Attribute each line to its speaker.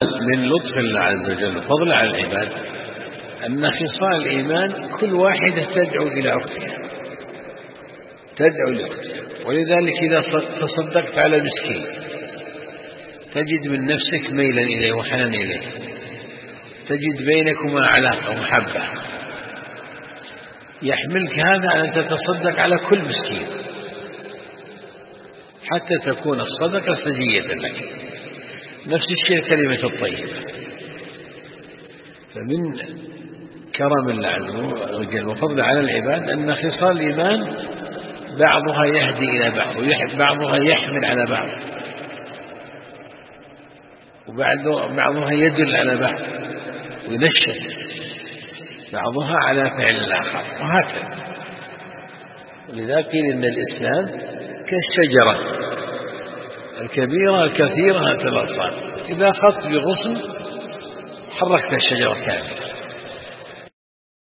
Speaker 1: من لطف الله عز وجل وفضله على العباد أن خصال الإيمان كل واحدة تدعو إلى أختها، تدعو لأختها. ولذلك إذا تصدقت على مسكين تجد من نفسك ميلا إليه وحنان إليه، تجد بينكما علاقة ومحبة، يحملك هذا على أن تتصدق على كل مسكين حتى تكون الصدقة سجية لك. نفس الشيء الكلمة الطيبة. فمن كرم الله عز وجل وفضله على العباد أن خصال الإيمان بعضها يهدي إلى بعض وبعضها يحمل على بعض وبعضها يدل على بعض وينشط بعضها على فعل الآخر وهكذا. ولذا قيل إن الإسلام كالشجرة الكبيرة الكثيرة الأغصان، إذا أخذت بغصن حركت الشجرة كاملة.